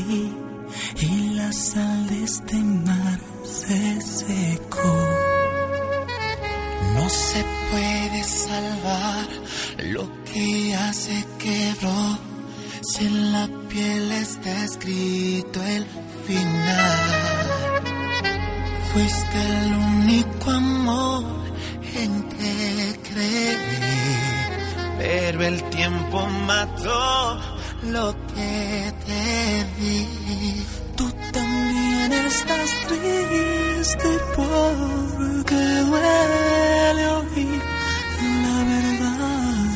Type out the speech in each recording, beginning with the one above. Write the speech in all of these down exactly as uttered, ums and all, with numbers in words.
y la sal de este mar se secó. No se puede salvar lo que ya se quebró, si en la piel está escrito el final. Fuiste el único amor en que creí, pero el tiempo mató lo que te di. Tú también estás triste porque duele oír la verdad.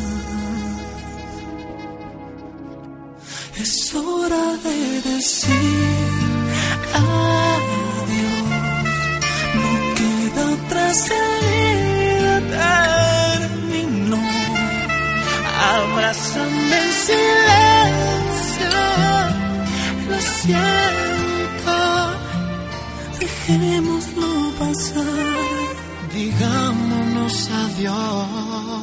Es hora de decir adiós. No queda otra salida, terminó. Abrázame en silencio, lo siento. Dejémoslo pasar, digámonos adiós.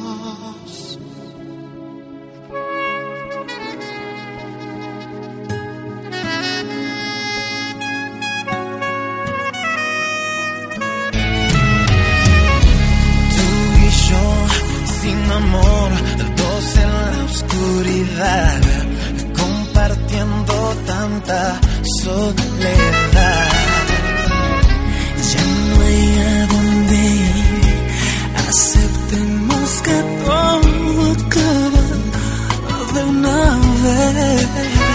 Tú y yo sin amor, dos en la oscuridad, compartiendo tanta soledad. Ya no hay a dónde ir, aceptemos que todo acaba de una vez.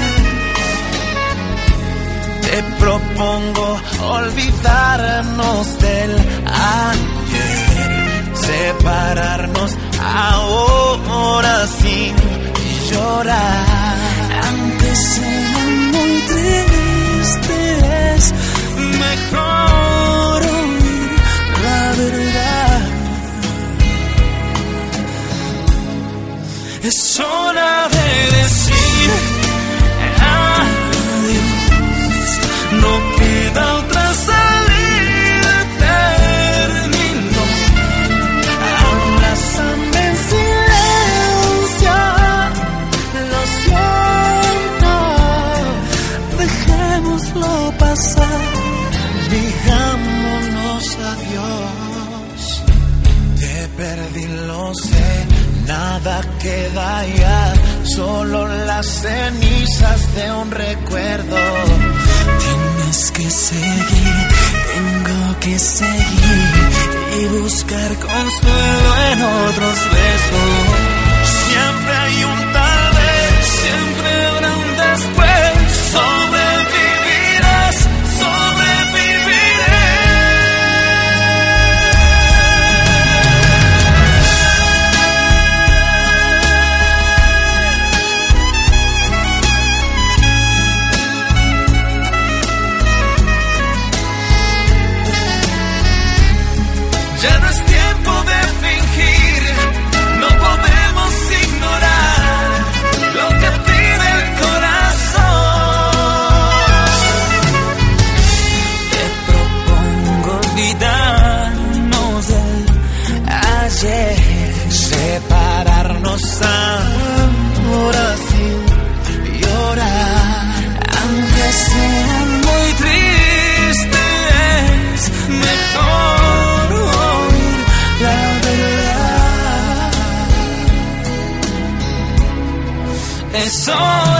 Te propongo olvidarnos del ayer, separarnos ahora sin llorar. Aunque sea muy triste, es mejor oír la verdad. Es hora de decir adiós. No queda otra salida, terminó. Abrázame en silencio, lo siento. Dejémoslo pasar, digámonos adiós. Te perdí, lo sé, nada queda ya, solo las cenizas de un recuerdo. tienes que seguir, tengo que seguir y buscar consuelo en otros besos. Siempre hay un tal vez, siempre habrá un después. Sobrevivirás, sobreviviré. Ya no es tiempo de fingir, no podemos ignorar lo que pide el corazón. Te propongo olvidarnos del ayer, separarnos ahora sin llorar. aunque sea muy triste, es mejor oír la verdad. Es hora